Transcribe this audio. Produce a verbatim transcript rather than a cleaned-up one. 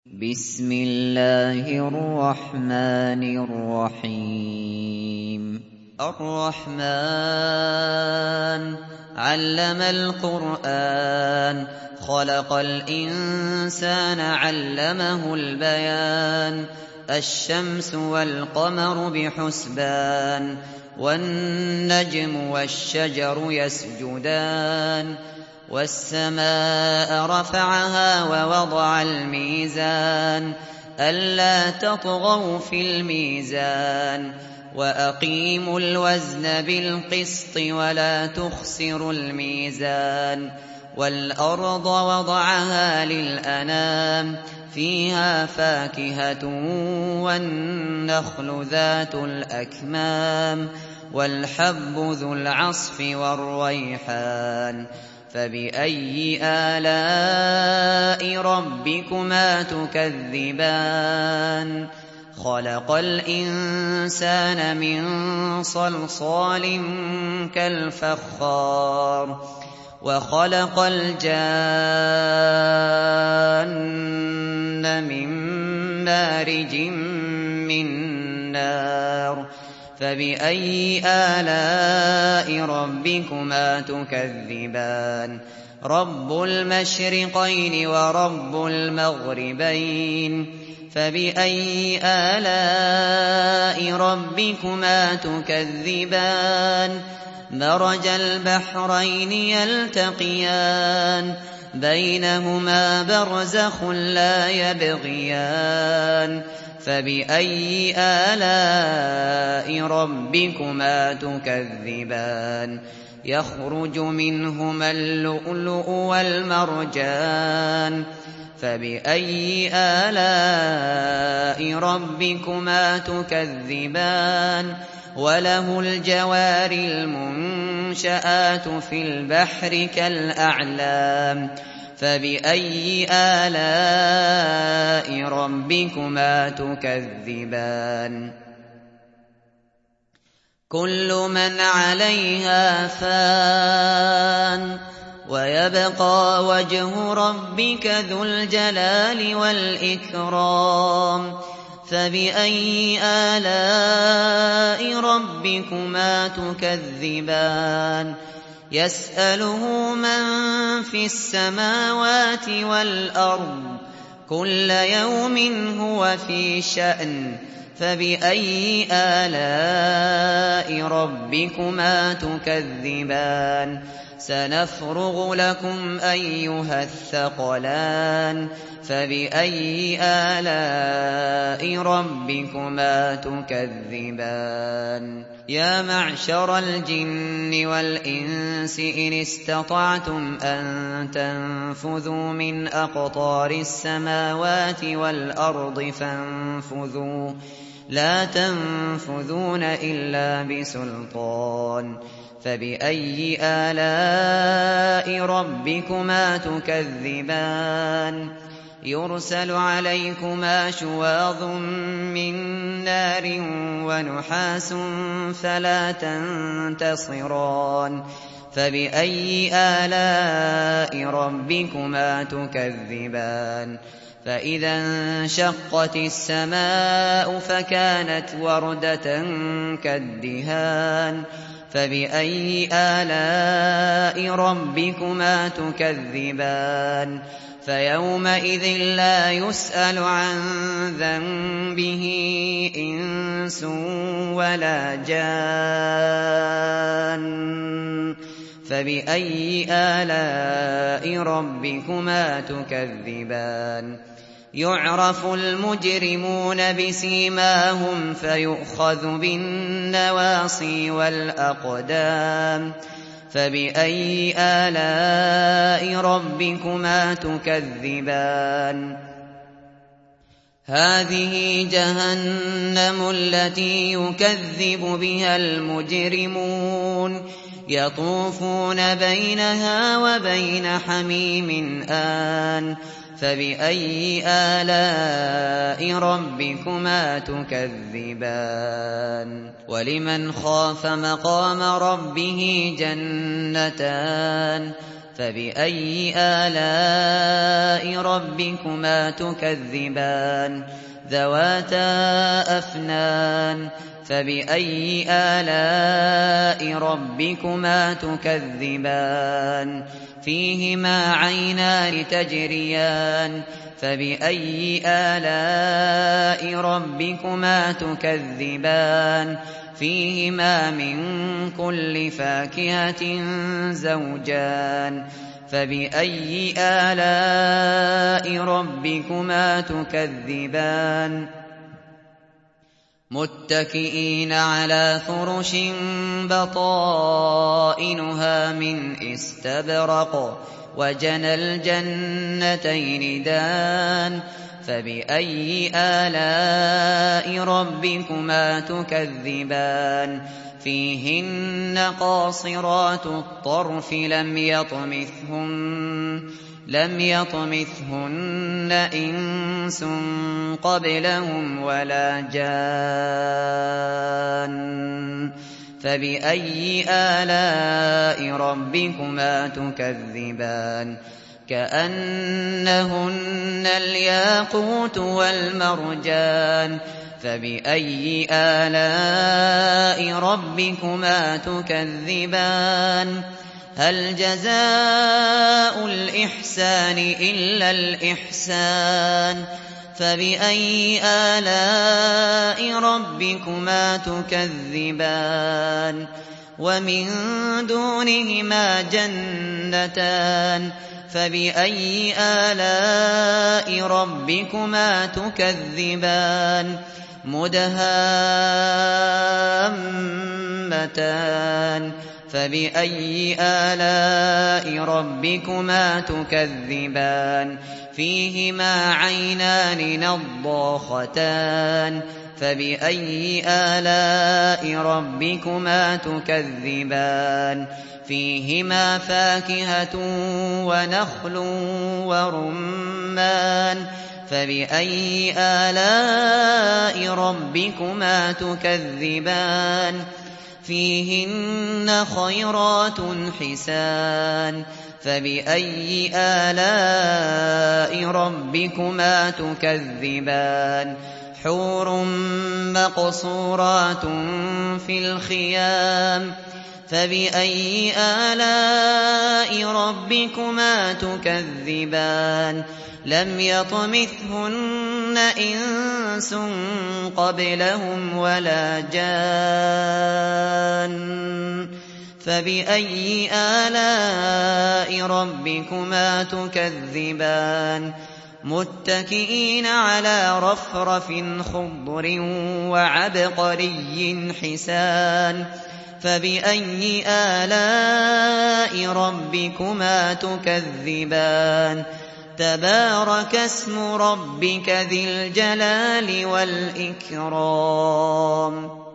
بسم الله الرحمن الرحيم الرحمن علم القرآن خلق الإنسان علمه البيان الشمس والقمر بحسبان والنجم والشجر يسجدان والسماء رفعها ووضع الميزان ألا تطغوا في الميزان وأقيموا الوزن بالقسط ولا تخسروا الميزان والأرض وضعها للأنام فيها فاكهة والنخل ذات الأكمام والحب ذو العصف والريحان فبأي آلاء ربكما تكذبان خلق الإنسان من صلصال كالفخار وخلق الجان من مارج من نار فبأي آلاء ربكما تكذبان رب المشرقين ورب المغربين فبأي آلاء ربكما تكذبان مرج البحرين يلتقيان بينهما برزخ لا يبغيان فبأي آلاء ربكما تكذبان يخرج منهما اللؤلؤ والمرجان فبأي آلاء ربكما تكذبان وله الجوار المنشآت في البحر كالأعلام فبأي آلاء ربكما تكذبان كل من عليها فان ويبقى وجه ربك ذو الجلال والإكرام فبأي آلاء ربكما تكذبان يسأله من في السماوات والأرض كل يوم هو في شأن فبأي آلاء ربكما تكذبان سنفرغ لكم أيها الثقلان فبأي آلاء ربكما تكذبان يا معشر الجن والإنس إن استطعتم أن تنفذوا من أقطار السماوات والأرض فانفذوا لا تنفذون إلا بسلطان فبأي آلاء ربكما تكذبان يرسل عليكما شواظ من نار ونحاس فلا تنتصران فبأي آلاء ربكما تكذبان فإذا انشقت السماء فكانت وردة كالدهان فبأي آلاء ربكما تكذبان فيومئذ لا يسأل عن ذنبه إنس ولا جان فبأي آلاء ربكما تكذبان يعرف المجرمون بسيماهم فيؤخذ بالنواصي والأقدام فبأي آلاء ربكما تكذبان هذه جهنم التي يكذب بها المجرمون يطوفون بينها وبين حميم آن فبأي آلاء ربكما تكذبان ولمن خاف مقام ربه جنتان فبأي آلاء ربكما تكذبان ذواتا أفنان فبأي آلاء ربكما تكذبان فيهما عينان تجريان فبأي آلاء ربكما تكذبان فيهما من كل فاكهة زوجان فبأي آلاء ربكما تكذبان متكئين على فرش بطائنها من استبرق وجنى الجنتين دان فبأي آلاء ربكما تكذبان فيهن قاصرات الطرف لم يطمثهن لم يطمثهن إنس قبلهم ولا جان فبأي آلاء ربكما تكذبان كأنهن الياقوت والمرجان فبأي آلاء ربكما تكذبان هل جزاء الإحسان إلا الإحسان فبأي آلاء ربكما تكذبان ومن دونهما جنتان فبأي آلاء ربكما تكذبان مدهامتان فبأي آلاء ربكما تكذبان فيهما عينان نضاختان فبأي آلاء ربكما تكذبان فيهما فاكهة ونخل ورمان فبأي آلاء ربكما تكذبان فيهن خيرات حسان فبأي آلاء ربكما تكذبان حور مقصورات في الخيام فبأي آلاء ربكما تكذبان لم يطمثهن إنس قبلهم ولا جان فبأي آلاء ربكما تكذبان متكئين على رفرف خضر وعبقري حسان فبأي آلاء ربكما تكذبان تبارك اسم ربك ذي الجلال والإكرام